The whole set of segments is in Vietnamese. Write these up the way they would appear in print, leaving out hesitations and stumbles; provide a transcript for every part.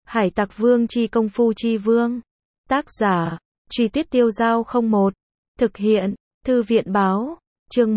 Hải Tặc Vương chi công phu chi vương. Tác giả, Truy Tuyết Tiêu Giao 01. Thực hiện, Thư viện Báo. Chương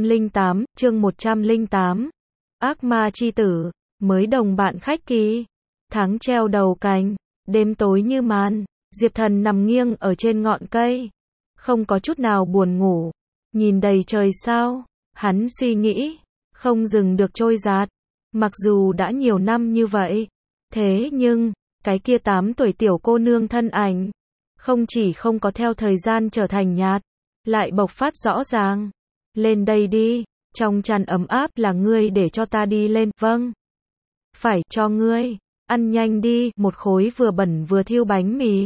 108. Ác ma chi tử, mới đồng bạn khách ký. Tháng treo đầu cành, đêm tối như màn, Diệp Thần nằm nghiêng ở trên ngọn cây. Không có chút nào buồn ngủ. Nhìn đầy trời sao, hắn suy nghĩ, không dừng được trôi dạt. Mặc dù đã nhiều năm như vậy, thế nhưng, cái kia 8 tuổi tiểu cô nương thân ảnh, không chỉ không có theo thời gian trở thành nhạt, lại bộc phát rõ ràng. Lên đây đi, trong chăn ấm áp là ngươi để cho ta đi lên, vâng. Phải cho ngươi, ăn nhanh đi, một khối vừa bẩn vừa thiêu bánh mì.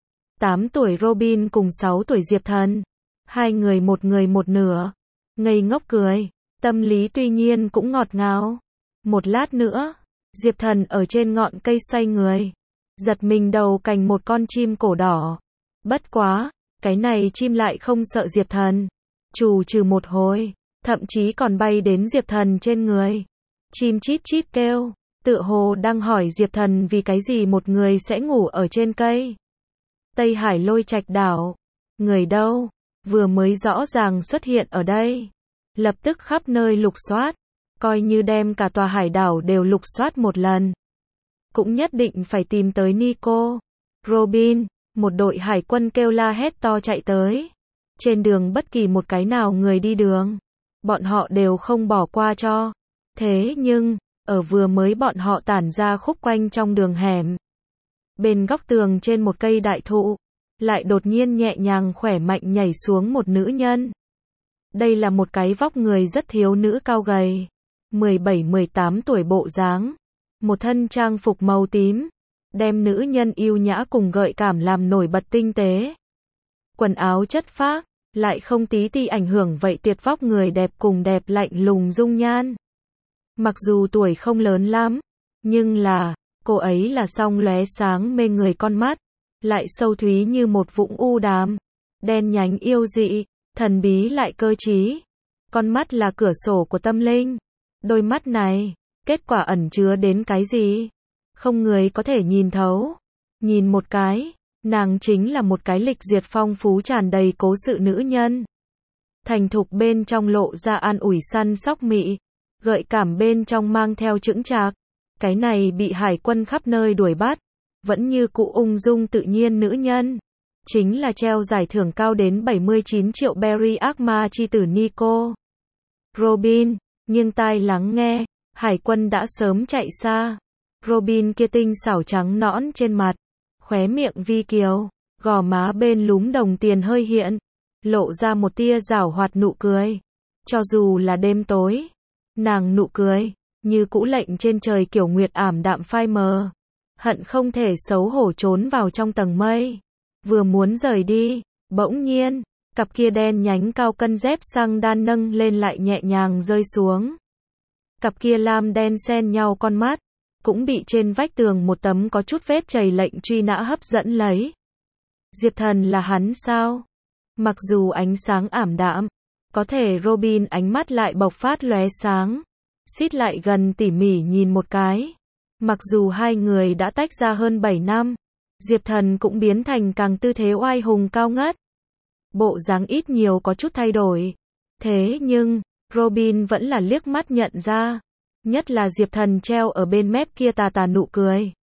8 tuổi Robin cùng 6 tuổi Diệp Thần, hai người một nửa, ngây ngốc cười, tâm lý tuy nhiên cũng ngọt ngào. Một lát nữa, Diệp Thần ở trên ngọn cây xoay người, giật mình đầu cành một con chim cổ đỏ. Bất quá, cái này chim lại không sợ Diệp Thần. Trù trừ một hồi, thậm chí còn bay đến Diệp Thần trên người. Chim chít chít kêu, tựa hồ đang hỏi Diệp Thần vì cái gì một người sẽ ngủ ở trên cây. Tây Hải Lôi Trạch đảo, người đâu, vừa mới rõ ràng xuất hiện ở đây. Lập tức khắp nơi lục soát, coi như đem cả tòa hải đảo đều lục soát một lần. Cũng nhất định phải tìm tới Nico. Robin, một đội hải quân kêu la hét to chạy tới. Trên đường bất kỳ một cái nào người đi đường, bọn họ đều không bỏ qua cho. Thế nhưng, ở vừa mới bọn họ tản ra khúc quanh trong đường hẻm. Bên góc tường trên một cây đại thụ, lại đột nhiên nhẹ nhàng khỏe mạnh nhảy xuống một nữ nhân. Đây là một cái vóc người rất thiếu nữ cao gầy, 17-18 tuổi bộ dáng, một thân trang phục màu tím, đem nữ nhân yêu nhã cùng gợi cảm làm nổi bật tinh tế. Quần áo chất phác, lại không tí ti ảnh hưởng vậy tuyệt vóc người đẹp cùng đẹp lạnh lùng dung nhan. Mặc dù tuổi không lớn lắm, nhưng là, cô ấy là song lóe sáng mê người con mắt, lại sâu thúy như một vũng u đàm, đen nhánh yêu dị, thần bí lại cơ trí. Con mắt là cửa sổ của tâm linh. Đôi mắt này, kết quả ẩn chứa đến cái gì? Không người có thể nhìn thấu. Nhìn một cái, nàng chính là một cái lịch duyệt phong phú tràn đầy cố sự nữ nhân. Thành thục bên trong lộ ra an ủi săn sóc mị, gợi cảm bên trong mang theo chững chạc. Cái này bị hải quân khắp nơi đuổi bắt, vẫn như cũ ung dung tự nhiên nữ nhân. Chính là treo giải thưởng cao đến 79 triệu berry ác ma chi tử Nico. Robin, nghiêng tai lắng nghe, hải quân đã sớm chạy xa. Robin kia tinh xảo trắng nõn trên mặt, khóe miệng vi kiều, gò má bên lúm đồng tiền hơi hiện, lộ ra một tia giảo hoạt nụ cười. Cho dù là đêm tối, nàng nụ cười, như cũ lệnh trên trời kiểu nguyệt ảm đạm phai mờ, hận không thể xấu hổ trốn vào trong tầng mây. Vừa muốn rời đi, bỗng nhiên, cặp kia đen nhánh cao cân dép xăng đan nâng lên lại nhẹ nhàng rơi xuống. Cặp kia lam đen xen nhau con mắt, cũng bị trên vách tường một tấm có chút vết chày lệnh truy nã hấp dẫn lấy. Diệp Thần là hắn sao? Mặc dù ánh sáng ảm đạm, có thể Robin ánh mắt lại bộc phát lóe sáng. Xít lại gần tỉ mỉ nhìn một cái. Mặc dù hai người đã tách ra hơn 7 năm, Diệp Thần cũng biến thành càng tư thế oai hùng cao ngất. Bộ dáng ít nhiều có chút thay đổi. Thế nhưng, Robin vẫn là liếc mắt nhận ra. Nhất là Diệp Thần treo ở bên mép kia tà tà nụ cười.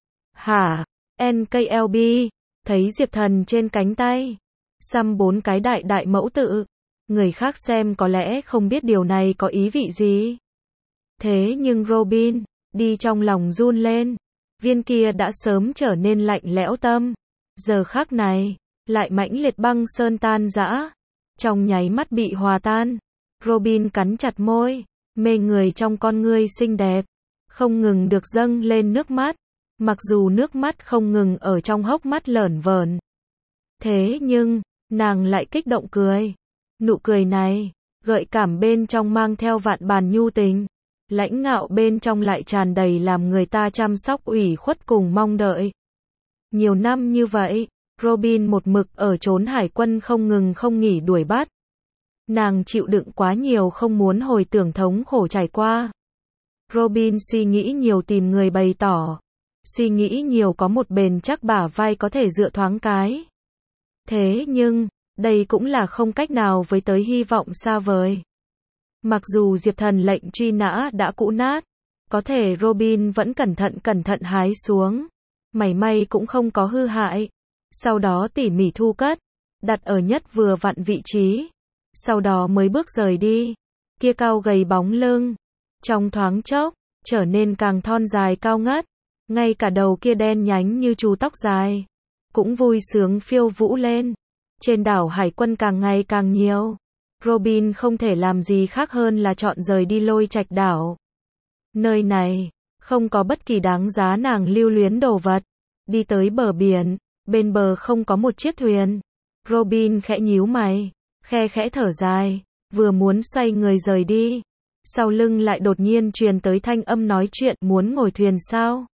Hả? NKLB, thấy Diệp Thần trên cánh tay, xăm 4 cái đại đại mẫu tự. Người khác xem có lẽ không biết điều này có ý vị gì. Thế nhưng Robin, đi trong lòng run lên. Viên kia đã sớm trở nên lạnh lẽo tâm. Giờ khắc này, lại mãnh liệt băng sơn tan rã. Trong nháy mắt bị hòa tan. Robin cắn chặt môi, mê người trong con ngươi xinh đẹp. Không ngừng được dâng lên nước mắt. Mặc dù nước mắt không ngừng ở trong hốc mắt lởn vởn. Thế nhưng, nàng lại kích động cười. Nụ cười này, gợi cảm bên trong mang theo vạn bản nhu tình. Lãnh ngạo bên trong lại tràn đầy làm người ta chăm sóc ủy khuất cùng mong đợi. Nhiều năm như vậy, Robin một mực ở trốn hải quân không ngừng không nghỉ đuổi bắt. Nàng chịu đựng quá nhiều không muốn hồi tưởng thống khổ trải qua. Robin suy nghĩ nhiều tìm người bày tỏ. suy nghĩ nhiều có một bền chắc bả vai có thể dựa thoáng cái. Thế nhưng, đây cũng là không cách nào với tới hy vọng xa vời. Mặc dù Diệp Thần lệnh truy nã đã cũ nát, có thể Robin vẫn cẩn thận hái xuống. Mảy may cũng không có hư hại. Sau đó tỉ mỉ thu cất, đặt ở nhất vừa vặn vị trí. Sau đó mới bước rời đi. Kia cao gầy bóng lưng, trong thoáng chốc, trở nên càng thon dài cao ngất. Ngay cả đầu kia đen nhánh như chú tóc dài, cũng vui sướng phiêu vũ lên. Trên đảo hải quân càng ngày càng nhiều. Robin không thể làm gì khác hơn là chọn rời đi Lôi Trạch đảo. Nơi này, không có bất kỳ đáng giá nàng lưu luyến đồ vật. Đi tới bờ biển, bên bờ không có một chiếc thuyền. Robin khẽ nhíu mày, khe khẽ thở dài, vừa muốn xoay người rời đi. Sau lưng lại đột nhiên truyền tới thanh âm nói chuyện, muốn ngồi thuyền sao?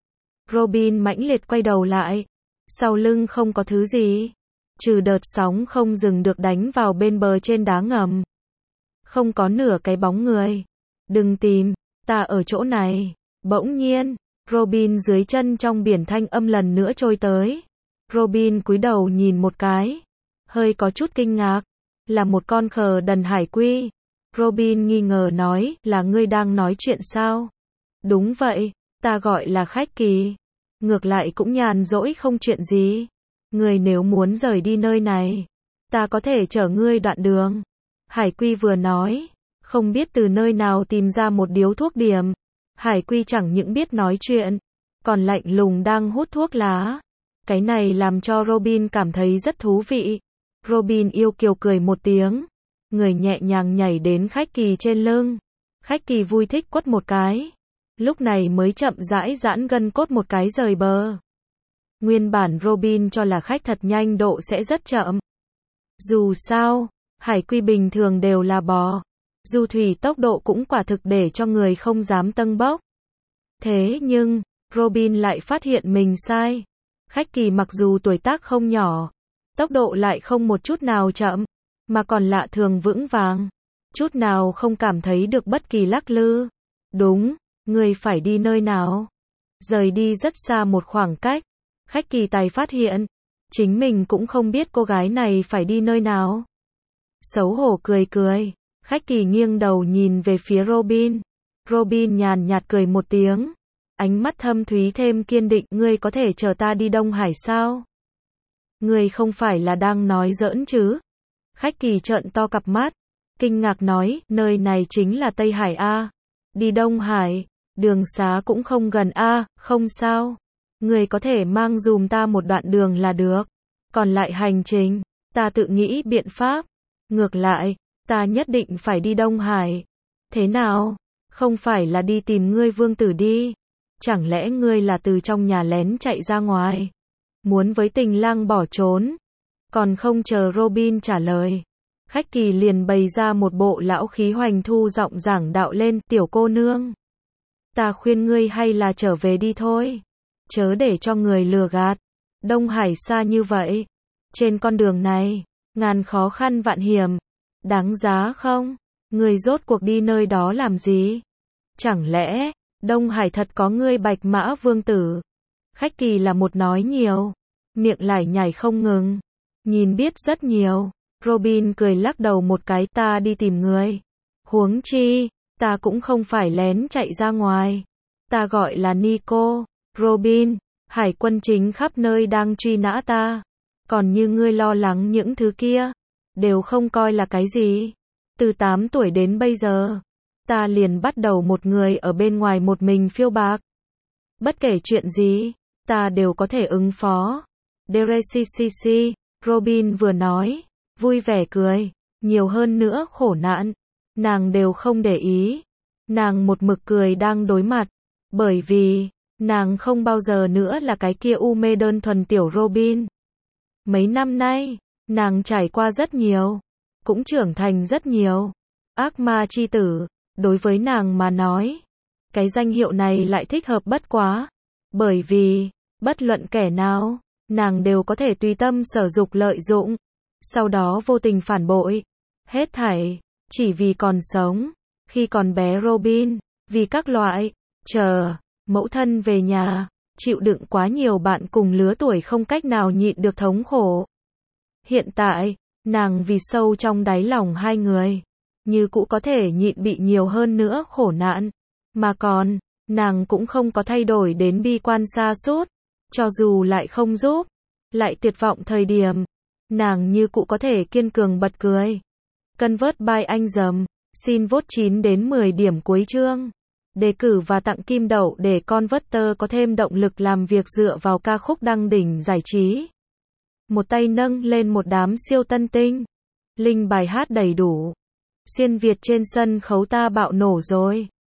Robin mãnh liệt quay đầu lại. Sau lưng không có thứ gì, trừ đợt sóng không dừng được đánh vào bên bờ trên đá ngầm. Không có nửa cái bóng người. Đừng tìm, ta ở chỗ này. Bỗng nhiên, Robin dưới chân trong biển thanh âm lần nữa trôi tới. Robin cúi đầu nhìn một cái, hơi có chút kinh ngạc, là một con khờ đần hải quy. Robin nghi ngờ nói, là ngươi đang nói chuyện sao? Đúng vậy, ta gọi là khách kỳ. Ngược lại cũng nhàn rỗi không chuyện gì. Ngươi nếu muốn rời đi nơi này, ta có thể chở ngươi đoạn đường. Hải quy vừa nói, không biết từ nơi nào tìm ra một điếu thuốc điểm. Hải quy chẳng những biết nói chuyện, còn lạnh lùng đang hút thuốc lá. Cái này làm cho Robin cảm thấy rất thú vị. Robin yêu kiều cười một tiếng, người nhẹ nhàng nhảy đến khách kỳ trên lưng. Khách kỳ vui thích quất một cái, lúc này mới chậm rãi giãn gân cốt một cái rời bờ. Nguyên bản Robin cho là khách thật nhanh độ sẽ rất chậm. Dù sao, hải quy bình thường đều là bò. Du thủy tốc độ cũng quả thực để cho người không dám tâng bốc. Thế nhưng, Robin lại phát hiện mình sai. Khách kỳ mặc dù tuổi tác không nhỏ, tốc độ lại không một chút nào chậm, mà còn lạ thường vững vàng. Chút nào không cảm thấy được bất kỳ lắc lư. Đúng, người phải đi nơi nào? Rời đi rất xa một khoảng cách. Khách kỳ tài phát hiện, chính mình cũng không biết cô gái này phải đi nơi nào. Xấu hổ cười cười. Khách kỳ nghiêng đầu nhìn về phía Robin. Robin nhàn nhạt cười một tiếng. Ánh mắt thâm thúy thêm kiên định. Ngươi có thể chở ta đi Đông Hải sao? Ngươi không phải là đang nói giỡn chứ? Khách kỳ trợn to cặp mắt, kinh ngạc nói, nơi này chính là Tây Hải a. Đi Đông Hải, đường xá cũng không gần a, không sao. Ngươi có thể mang dùm ta một đoạn đường là được. Còn lại hành trình, ta tự nghĩ biện pháp. Ngược lại, ta nhất định phải đi Đông Hải. Thế nào? Không phải là đi tìm ngươi vương tử đi. Chẳng lẽ ngươi là từ trong nhà lén chạy ra ngoài? Muốn với tình lang bỏ trốn? Còn không chờ Robin trả lời, khách kỳ liền bày ra một bộ lão khí hoành thu giọng giảng đạo lên, tiểu cô nương. Ta khuyên ngươi hay là trở về đi thôi. Chớ để cho người lừa gạt. Đông Hải xa như vậy. Trên con đường này, ngàn khó khăn vạn hiểm. Đáng giá không? Ngươi rốt cuộc đi nơi đó làm gì? Chẳng lẽ, Đông Hải thật có ngươi Bạch Mã vương tử? Khách kỳ là một nói nhiều, miệng lải nhải không ngừng. Nhìn biết rất nhiều. Robin cười lắc đầu một cái, ta đi tìm ngươi. Huống chi, ta cũng không phải lén chạy ra ngoài. Ta gọi là Nico. Robin, hải quân chính khắp nơi đang truy nã ta. Còn như ngươi lo lắng những thứ kia, đều không coi là cái gì. Từ 8 tuổi đến bây giờ, ta liền bắt đầu một người ở bên ngoài một mình phiêu bạc. Bất kể chuyện gì, ta đều có thể ứng phó. Derecccc. Robin vừa nói, vui vẻ cười, nhiều hơn nữa khổ nạn, nàng đều không để ý. Nàng một mực cười đang đối mặt, bởi vì, nàng không bao giờ nữa là cái kia u mê đơn thuần tiểu Robin. Mấy năm nay, nàng trải qua rất nhiều, cũng trưởng thành rất nhiều. Ác ma chi tử, đối với nàng mà nói, cái danh hiệu này lại thích hợp bất quá, bởi vì, bất luận kẻ nào, nàng đều có thể tùy tâm sở dục lợi dụng, sau đó vô tình phản bội. Hết thảy, chỉ vì còn sống. Khi còn bé Robin, vì các loại, chờ, mẫu thân về nhà, chịu đựng quá nhiều bạn cùng lứa tuổi không cách nào nhịn được thống khổ. Hiện tại, nàng vì sâu trong đáy lòng hai người, như cũ có thể nhịn bị nhiều hơn nữa khổ nạn. Mà còn, nàng cũng không có thay đổi đến bi quan sa sút, cho dù lại không giúp, lại tuyệt vọng thời điểm, nàng như cũ có thể kiên cường bật cười. Convert by anh dầm, xin vote 9 đến 10 điểm cuối chương. Đề cử và tặng kim đậu để Converter có thêm động lực làm việc dựa vào ca khúc đăng đỉnh giải trí. Một tay nâng lên một đám siêu tân tinh. Link bài hát đầy đủ. Xuyên Việt trên sân khấu ta bạo nổ rồi.